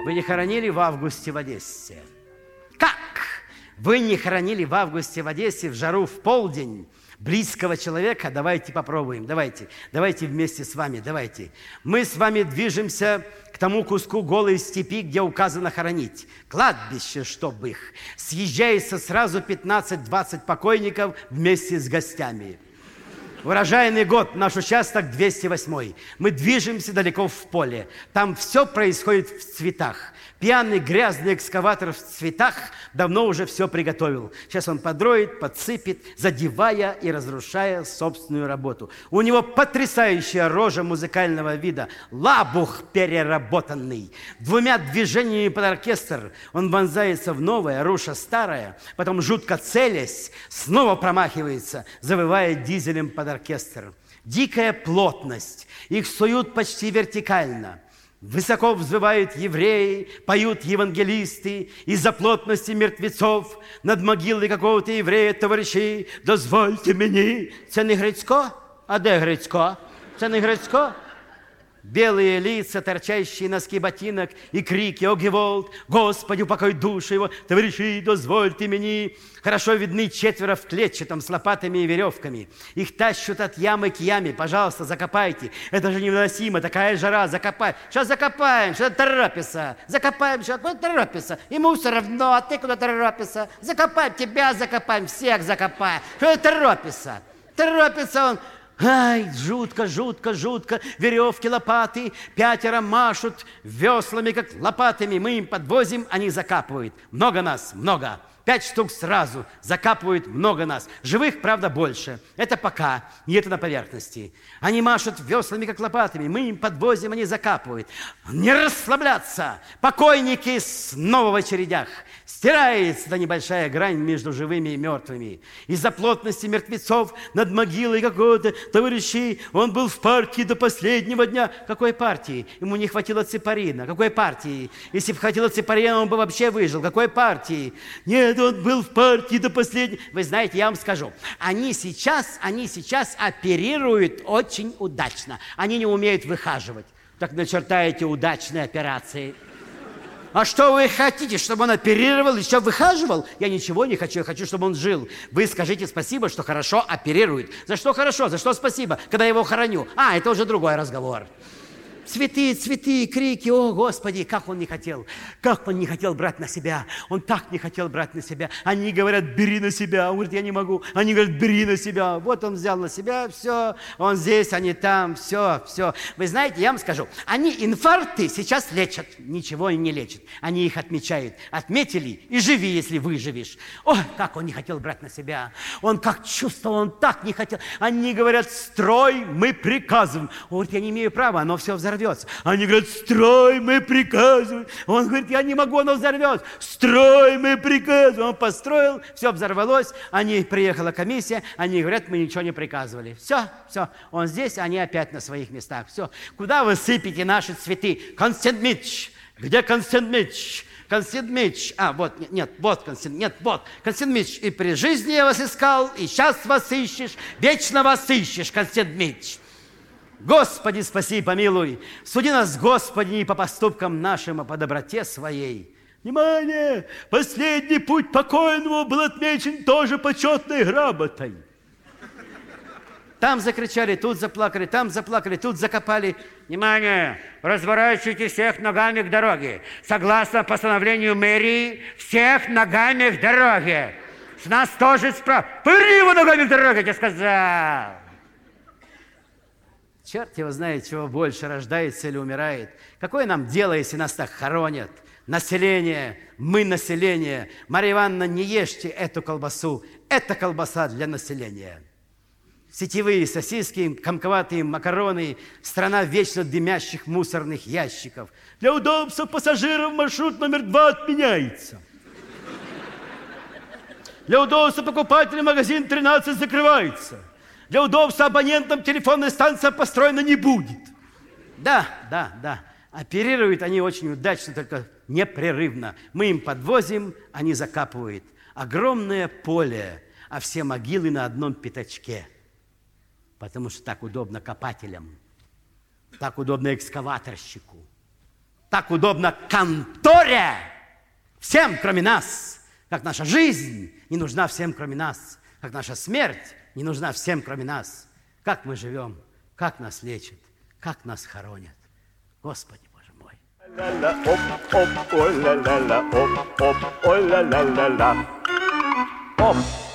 Вы не хоронили в августе в Одессе? Как? Вы не хоронили в августе в Одессе в жару в полдень близкого человека? Давайте попробуем, давайте вместе с вами, давайте. Мы с вами движемся к тому куску голой степи, где указано хоронить. Кладбище, чтоб их. Съезжается сразу 15-20 покойников вместе с гостями. Урожайный год, наш участок 208. Мы движемся далеко в поле. Там все происходит в цветах. Пьяный, грязный экскаватор в цветах давно уже все приготовил. Сейчас он подроет, подсыпет, задевая и разрушая собственную работу. У него потрясающая рожа музыкального вида. Лабух переработанный. 2 движениями под оркестр он вонзается в новое, руша старое, потом, жутко целясь, снова промахивается, завывая дизелем под оркестр. Дикая плотность. Их суют почти вертикально. Высоко взвывают евреи, поют евангелисты, из-за плотности мертвецов над могилой какого-то еврея, товарищи, дозвольте мені. Це не Грицько? А де Грицько? Це не Грицько? Белые лица, торчащие носки ботинок и крики «О, Геволд! Господи, упокой душу его! Товарищи, дозвольте мені!» Хорошо видны 4 в клетчатом с лопатами и веревками. Их тащут от ямы к яме. Пожалуйста, закопайте. Это же невыносимо, такая жара, закопай. Сейчас закопаем, что торопится. Закопаем, что торопится. Ему все равно, а ты куда торопится. Закопаем, тебя закопаем, всех закопаем. Что торопится? Торопится он. Ай, жутко, жутко, жутко. Веревки, лопаты. 5 машут веслами, как лопатами. Мы им подвозим, они закапывают. Много нас, много. 5 штук сразу. Закапывают много нас. Живых, правда, больше. Это пока. И это на поверхности. Они машут веслами, как лопатами. Мы им подвозим, они закапывают. Не расслабляться. Покойники снова в очередях. Стирается та небольшая грань между живыми и мертвыми. Из-за плотности мертвецов над могилой какого-то товарища он был в партии до последнего дня. Какой партии? Ему не хватило цепарина. Какой партии? Если бы хватило цепарина, он бы вообще выжил. Какой партии? Нет, он был в партии до последнего. Вы знаете, я вам скажу, они сейчас оперируют очень удачно. Они не умеют выхаживать. Так начертаете удачные операции. А что вы хотите, чтобы он оперировал, еще выхаживал? Я ничего не хочу, я хочу, чтобы он жил. Вы скажите спасибо, что хорошо оперирует. За что хорошо, за что спасибо, когда я его хороню? Это уже другой разговор. Цветы, цветы, крики, о, Господи, как он не хотел брать на себя, он так не хотел брать на себя. Они говорят, бери на себя, он говорит, я не могу. Они говорят, бери на себя. Вот он взял на себя, все, он здесь, они там, все. Вы знаете, я вам скажу, они инфаркты сейчас лечат, ничего не лечат. Они их отмечают. Отметили и живи, если выживешь. Ой, как он не хотел брать на себя. Он как чувствовал, он так не хотел. Они говорят, строй, мы приказываем. Он говорит, я не имею права, оно все взорвется. Они говорят, строй, мы приказываем. Он говорит, я не могу, оно взорвется. Строй, мы приказываем. Он построил, все взорвалось. Приехала комиссия, они говорят, мы ничего не приказывали. Все. Он здесь, они опять на своих местах. Все. Куда вы сыпете наши цветы? Константин Митч. Где Константин Митч? Константин Митч. Вот Константин Митч. И при жизни я вас искал, и сейчас вас ищешь, вечно вас ищешь, Константин Митч. Господи, спаси, помилуй. Суди нас, Господи, не по поступкам нашим, а по доброте своей. Внимание! Последний путь покойного был отмечен тоже почетной грамотой. Там закричали, тут заплакали, там заплакали, тут закопали. Внимание! Разворачивайте всех ногами к дороге. Согласно постановлению мэрии, всех ногами к дороге. С нас тоже справа. Поверни его ногами к дороге, я тебе сказал. Черт его знает, чего больше, рождается или умирает. Какое нам дело, если нас так хоронят? Население, мы население. Марья Ивановна, не ешьте эту колбасу. Это колбаса для населения. Сетевые сосиски, комковатые макароны, страна вечно дымящих мусорных ящиков. Для удобства пассажиров маршрут номер 2 отменяется. Для удобства покупателей магазин 13 закрывается. Для удобства абонентам телефонная станция построена не будет. Да. Оперируют они очень удачно, только непрерывно. Мы им подвозим, они закапывают. Огромное поле, а все могилы на одном пятачке. Потому что так удобно копателям, так удобно экскаваторщику, Так удобно конторе. Всем, кроме нас. Как наша жизнь не нужна всем, кроме нас. Как наша смерть не нужна всем, кроме нас. Как мы живем, как нас лечат, как нас хоронят. Господи Боже мой. Ла-ла, оп, оп, ой, ла-ла-ла, оп, оп, ой, ла-ла-ла-ла. Оп.